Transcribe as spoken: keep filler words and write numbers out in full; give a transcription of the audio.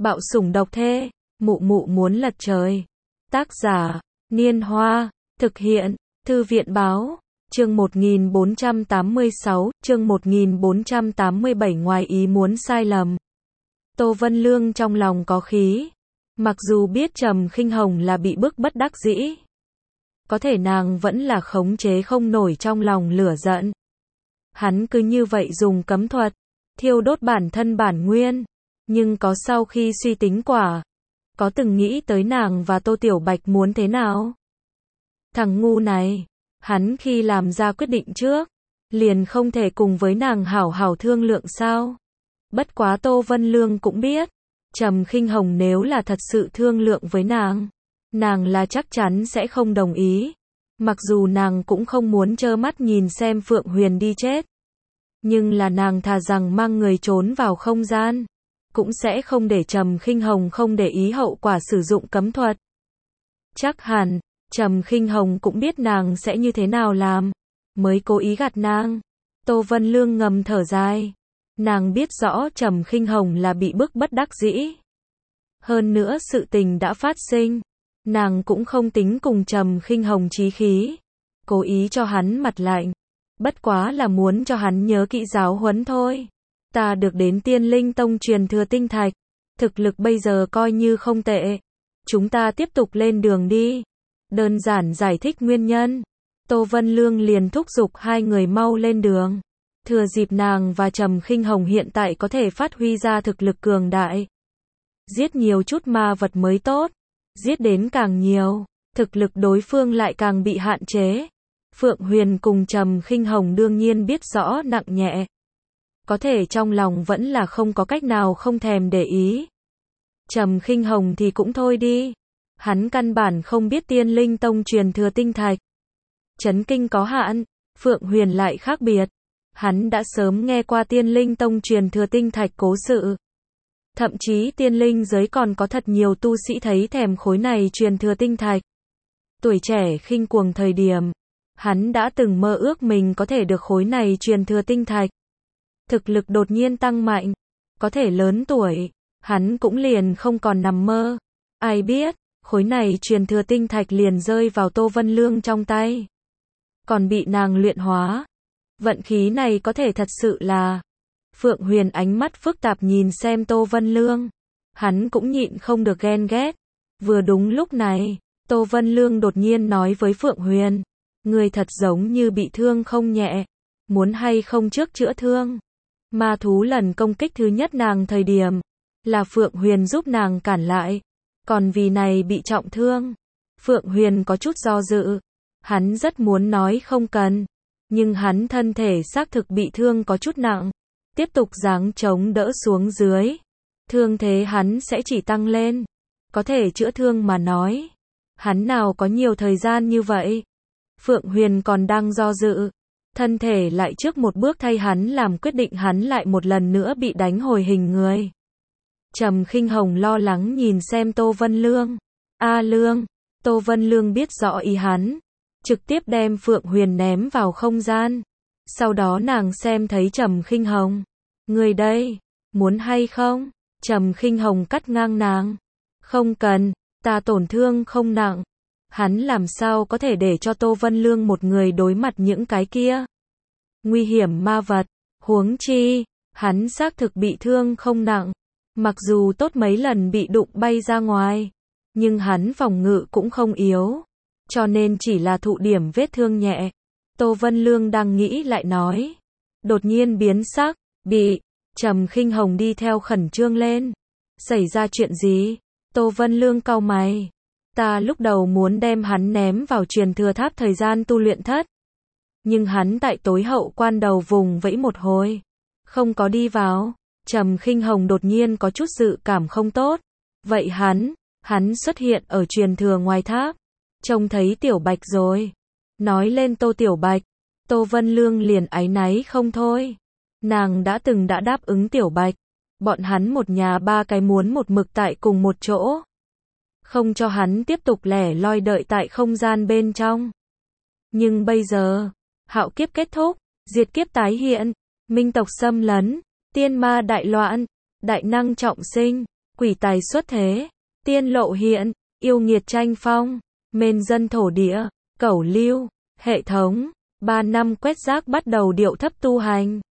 Bạo sủng độc thê, mụ mụ muốn lật trời. Tác giả, Niên Hoa, thực hiện, Thư viện báo, chương một nghìn bốn trăm tám mươi sáu, chương một nghìn bốn trăm tám mươi bảy ngoài ý muốn sai lầm. Tô Vân Lương trong lòng có khí. Mặc dù biết Trầm Khinh Hồng là bị bức bất đắc dĩ, có thể nàng vẫn là khống chế không nổi trong lòng lửa giận. Hắn cứ như vậy dùng cấm thuật, thiêu đốt bản thân bản nguyên, nhưng có sau khi suy tính quả, có từng nghĩ tới nàng và Tô Tiểu Bạch muốn thế nào? Thằng ngu này, hắn khi làm ra quyết định trước, liền không thể cùng với nàng hảo hảo thương lượng sao? Bất quá Tô Vân Lương cũng biết, Trầm Khinh Hồng nếu là thật sự thương lượng với nàng, nàng là chắc chắn sẽ không đồng ý. Mặc dù nàng cũng không muốn trơ mắt nhìn xem Phượng Huyền đi chết, nhưng là nàng thà rằng mang người trốn vào không gian, cũng sẽ không để Trầm Khinh Hồng không để ý hậu quả sử dụng cấm thuật. Chắc hẳn, Trầm Khinh Hồng cũng biết nàng sẽ như thế nào làm, mới cố ý gạt nàng. Tô Vân Lương ngầm thở dài. Nàng biết rõ Trầm Khinh Hồng là bị bức bất đắc dĩ. Hơn nữa sự tình đã phát sinh, nàng cũng không tính cùng Trầm Khinh Hồng chí khí, cố ý cho hắn mặt lạnh, bất quá là muốn cho hắn nhớ kỹ giáo huấn thôi. Ta được đến Tiên Linh Tông truyền thừa tinh thạch, thực lực bây giờ coi như không tệ. Chúng ta tiếp tục lên đường đi. Đơn giản giải thích nguyên nhân, Tô Vân Lương liền thúc giục hai người mau lên đường. Thừa dịp nàng và Trầm Khinh Hồng hiện tại có thể phát huy ra thực lực cường đại, giết nhiều chút ma vật mới tốt. Giết đến càng nhiều, thực lực đối phương lại càng bị hạn chế. Phượng Huyền cùng Trầm Khinh Hồng đương nhiên biết rõ nặng nhẹ, có thể trong lòng vẫn là không có cách nào không thèm để ý. Trầm Khinh Hồng thì cũng thôi đi, hắn căn bản không biết Tiên Linh Tông truyền thừa tinh thạch. Chấn kinh có hạn, Phượng Huyền lại khác biệt. Hắn đã sớm nghe qua Tiên Linh Tông truyền thừa tinh thạch cố sự. Thậm chí tiên linh giới còn có thật nhiều tu sĩ thấy thèm khối này truyền thừa tinh thạch. Tuổi trẻ khinh cuồng thời điểm, hắn đã từng mơ ước mình có thể được khối này truyền thừa tinh thạch. Thực lực đột nhiên tăng mạnh, có thể lớn tuổi, hắn cũng liền không còn nằm mơ. Ai biết, khối này truyền thừa tinh thạch liền rơi vào Tô Vân Lương trong tay, còn bị nàng luyện hóa. Vận khí này có thể thật sự là... Phượng Huyền ánh mắt phức tạp nhìn xem Tô Vân Lương, hắn cũng nhịn không được ghen ghét. Vừa đúng lúc này, Tô Vân Lương đột nhiên nói với Phượng Huyền, người thật giống như bị thương không nhẹ, muốn hay không trước chữa thương. Ma thú lần công kích thứ nhất nàng thời điểm, là Phượng Huyền giúp nàng cản lại, còn vì này bị trọng thương. Phượng Huyền có chút do dự, hắn rất muốn nói không cần, nhưng hắn thân thể xác thực bị thương có chút nặng. Tiếp tục giáng chống đỡ xuống dưới, thương thế hắn sẽ chỉ tăng lên. Có thể chữa thương mà nói, hắn nào có nhiều thời gian như vậy. Phượng Huyền còn đang do dự, thân thể lại trước một bước thay hắn làm quyết định, hắn lại một lần nữa bị đánh hồi hình người. Trầm Khinh Hồng lo lắng nhìn xem Tô Vân Lương. A Lương, Tô Vân Lương biết rõ ý hắn, trực tiếp đem Phượng Huyền ném vào không gian. Sau đó nàng xem thấy Trầm Khinh Hồng. Người đây, muốn hay không? Trầm Khinh Hồng cắt ngang nàng. Không cần, ta tổn thương không nặng. Hắn làm sao có thể để cho Tô Vân Lương một người đối mặt những cái kia nguy hiểm ma vật. Huống chi, hắn xác thực bị thương không nặng. Mặc dù tốt mấy lần bị đụng bay ra ngoài, nhưng hắn phòng ngự cũng không yếu, cho nên chỉ là thụ điểm vết thương nhẹ. Tô Vân Lương đang nghĩ lại nói, đột nhiên biến sắc, bị. Trầm Khinh Hồng đi theo khẩn trương lên. Xảy ra chuyện gì? Tô Vân Lương cau mày. Ta lúc đầu muốn đem hắn ném vào truyền thừa tháp thời gian tu luyện thất, nhưng hắn tại tối hậu quan đầu vùng vẫy một hồi, không có đi vào. Trầm Khinh Hồng đột nhiên có chút dự cảm không tốt. Vậy hắn, hắn xuất hiện ở truyền thừa ngoài tháp, trông thấy Tiểu Bạch rồi. Nói lên Tô Tiểu Bạch, Tô Vân Lương liền áy náy không thôi. Nàng đã từng đã đáp ứng Tiểu Bạch, bọn hắn một nhà ba cái muốn một mực tại cùng một chỗ, không cho hắn tiếp tục lẻ loi đợi tại không gian bên trong. Nhưng bây giờ, hạo kiếp kết thúc, diệt kiếp tái hiện, minh tộc xâm lấn, tiên ma đại loạn, đại năng trọng sinh, quỷ tài xuất thế, tiên lộ hiện, yêu nghiệt tranh phong, mên dân thổ địa, cẩu lưu, hệ thống, ba năm quét rác bắt đầu điệu thấp tu hành.